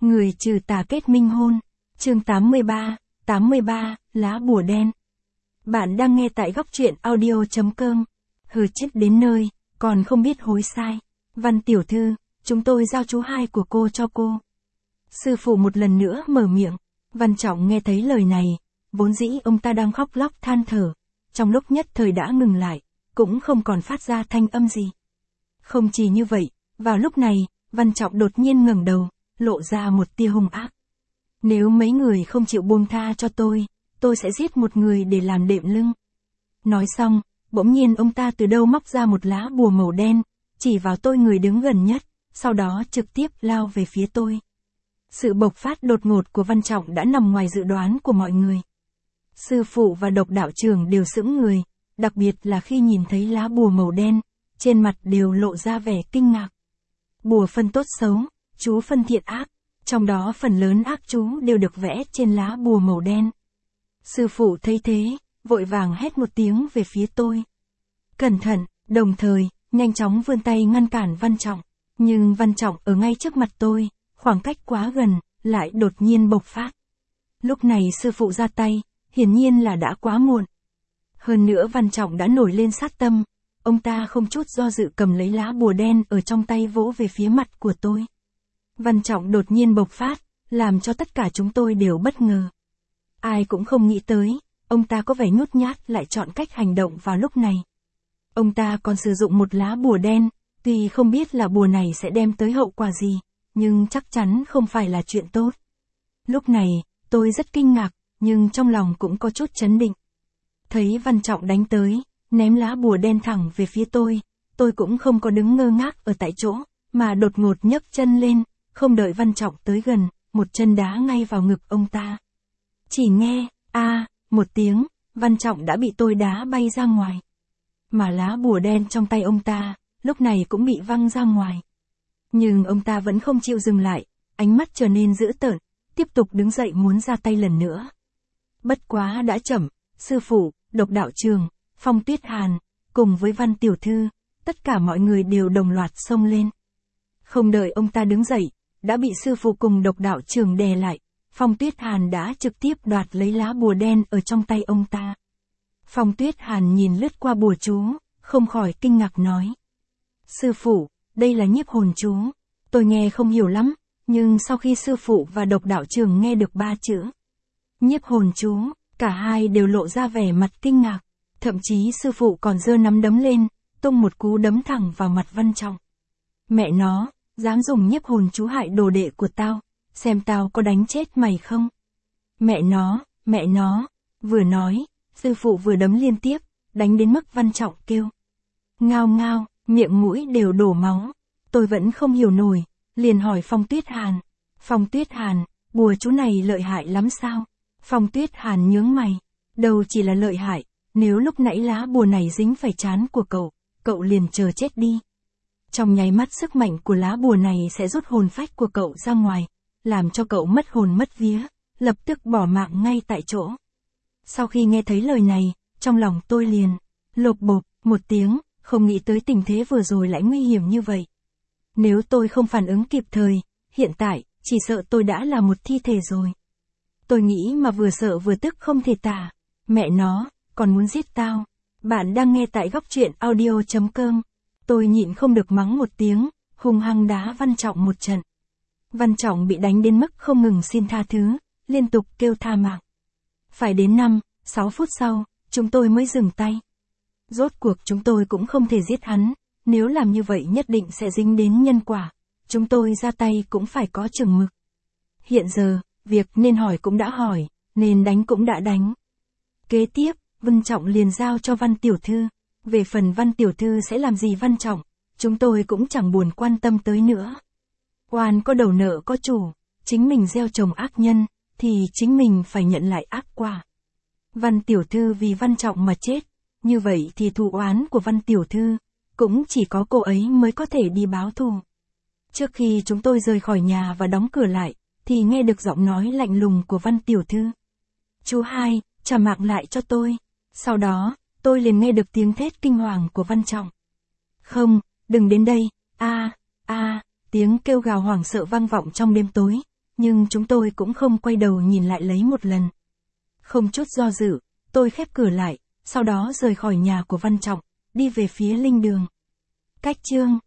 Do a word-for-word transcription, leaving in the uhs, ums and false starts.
Người trừ tà kết minh hôn. Chương tám mươi ba, tám mươi ba, lá bùa đen. Bạn đang nghe tại góc truyện audio.com. Hừ chết đến nơi, còn không biết hối sai. Văn tiểu thư, chúng tôi giao chú hai của cô cho cô. Sư phụ một lần nữa mở miệng. Văn Trọng nghe thấy lời này, vốn dĩ ông ta đang khóc lóc than thở. Trong lúc nhất thời đã ngừng lại, cũng không còn phát ra thanh âm gì. Không chỉ như vậy, vào lúc này, Văn Trọng đột nhiên ngẩng đầu, lộ ra một tia hung ác. Nếu mấy người không chịu buông tha cho tôi, tôi sẽ giết một người để làm đệm lưng. Nói xong, bỗng nhiên ông ta từ đâu móc ra một lá bùa màu đen, chỉ vào tôi người đứng gần nhất, sau đó trực tiếp lao về phía tôi. Sự bộc phát đột ngột của Văn Trọng đã nằm ngoài dự đoán của mọi người. Sư phụ và độc đạo trưởng đều sững người, đặc biệt là khi nhìn thấy lá bùa màu đen, trên mặt đều lộ ra vẻ kinh ngạc. Bùa phân tốt xấu, chú phân thiện ác, trong đó phần lớn ác chú đều được vẽ trên lá bùa màu đen. Sư phụ thấy thế, vội vàng hét một tiếng về phía tôi. Cẩn thận, đồng thời, nhanh chóng vươn tay ngăn cản Văn Trọng. Nhưng Văn Trọng ở ngay trước mặt tôi, khoảng cách quá gần, lại đột nhiên bộc phát. Lúc này sư phụ ra tay, hiển nhiên là đã quá muộn. Hơn nữa Văn Trọng đã nổi lên sát tâm, ông ta không chút do dự cầm lấy lá bùa đen ở trong tay vỗ về phía mặt của tôi. Văn Trọng đột nhiên bộc phát, làm cho tất cả chúng tôi đều bất ngờ. Ai cũng không nghĩ tới, ông ta có vẻ nhút nhát lại chọn cách hành động vào lúc này. Ông ta còn sử dụng một lá bùa đen, tuy không biết là bùa này sẽ đem tới hậu quả gì, nhưng chắc chắn không phải là chuyện tốt. Lúc này, tôi rất kinh ngạc, nhưng trong lòng cũng có chút chấn định. Thấy Văn Trọng đánh tới, ném lá bùa đen thẳng về phía tôi, tôi cũng không có đứng ngơ ngác ở tại chỗ, mà đột ngột nhấc chân lên, không đợi Văn Trọng tới gần, một chân đá ngay vào ngực ông ta. Chỉ nghe, a à, một tiếng, Văn Trọng đã bị tôi đá bay ra ngoài. Mà lá bùa đen trong tay ông ta, lúc này cũng bị văng ra ngoài. Nhưng ông ta vẫn không chịu dừng lại, ánh mắt trở nên dữ tợn, tiếp tục đứng dậy muốn ra tay lần nữa. Bất quá đã chậm, sư phụ, độc đạo trường, Phong Tuyết Hàn, cùng với Văn tiểu thư, tất cả mọi người đều đồng loạt xông lên. Không đợi ông ta đứng dậy, đã bị sư phụ cùng độc đạo trường đè lại, Phong Tuyết Hàn đã trực tiếp đoạt lấy lá bùa đen ở trong tay ông ta. Phong Tuyết Hàn nhìn lướt qua bùa chú, không khỏi kinh ngạc nói. Sư phụ, đây là nhiếp hồn chú. Tôi nghe không hiểu lắm, nhưng sau khi sư phụ và độc đạo trường nghe được ba chữ nhiếp hồn chú, cả hai đều lộ ra vẻ mặt kinh ngạc. Thậm chí sư phụ còn giơ nắm đấm lên, tung một cú đấm thẳng vào mặt Văn Trọng. Mẹ nó, dám dùng nhiếp hồn chú hại đồ đệ của tao, xem tao có đánh chết mày không? Mẹ nó, mẹ nó, vừa nói, sư phụ vừa đấm liên tiếp, đánh đến mức Văn Trọng kêu. Ngao ngao, miệng mũi đều đổ máu. Tôi vẫn không hiểu nổi, liền hỏi Phong Tuyết Hàn. Phong Tuyết Hàn, bùa chú này lợi hại lắm sao? Phong Tuyết Hàn nhướng mày. Đâu chỉ là lợi hại, nếu lúc nãy lá bùa này dính phải trán của cậu, cậu liền chờ chết đi. Trong nháy mắt sức mạnh của lá bùa này sẽ rút hồn phách của cậu ra ngoài, làm cho cậu mất hồn mất vía, lập tức bỏ mạng ngay tại chỗ. Sau khi nghe thấy lời này, trong lòng tôi liền lột bột một tiếng, không nghĩ tới tình thế vừa rồi lại nguy hiểm như vậy. Nếu tôi không phản ứng kịp thời, hiện tại, chỉ sợ tôi đã là một thi thể rồi. Tôi nghĩ mà vừa sợ vừa tức không thể tả. Mẹ nó, còn muốn giết tao. Bạn đang nghe tại góc truyện audio.com. Tôi nhịn không được mắng một tiếng, hung hăng đá Văn Trọng một trận. Văn Trọng bị đánh đến mức không ngừng xin tha thứ, liên tục kêu tha mạng. Phải đến năm, sáu phút sau, chúng tôi mới dừng tay. Rốt cuộc chúng tôi cũng không thể giết hắn, nếu làm như vậy nhất định sẽ dính đến nhân quả. Chúng tôi ra tay cũng phải có chừng mực. Hiện giờ, việc nên hỏi cũng đã hỏi, nên đánh cũng đã đánh. Kế tiếp, Văn Trọng liền giao cho Văn tiểu thư. Về phần Văn tiểu thư sẽ làm gì Văn Trọng, chúng tôi cũng chẳng buồn quan tâm tới nữa. Oan có đầu nợ có chủ, chính mình gieo trồng ác nhân, thì chính mình phải nhận lại ác quả. Văn tiểu thư vì Văn Trọng mà chết, như vậy thì thù oán của Văn tiểu thư, cũng chỉ có cô ấy mới có thể đi báo thù. Trước khi chúng tôi rời khỏi nhà và đóng cửa lại, thì nghe được giọng nói lạnh lùng của Văn tiểu thư. Chú hai, trả mạng lại cho tôi. Sau đó, tôi liền nghe được tiếng thét kinh hoàng của Văn Trọng. Không, đừng đến đây, a a tiếng kêu gào hoảng sợ vang vọng trong đêm tối. Nhưng chúng tôi cũng không quay đầu nhìn lại lấy một lần. Không chút do dự, tôi khép cửa lại, sau đó rời khỏi nhà của Văn Trọng, đi về phía linh đường. Cách chương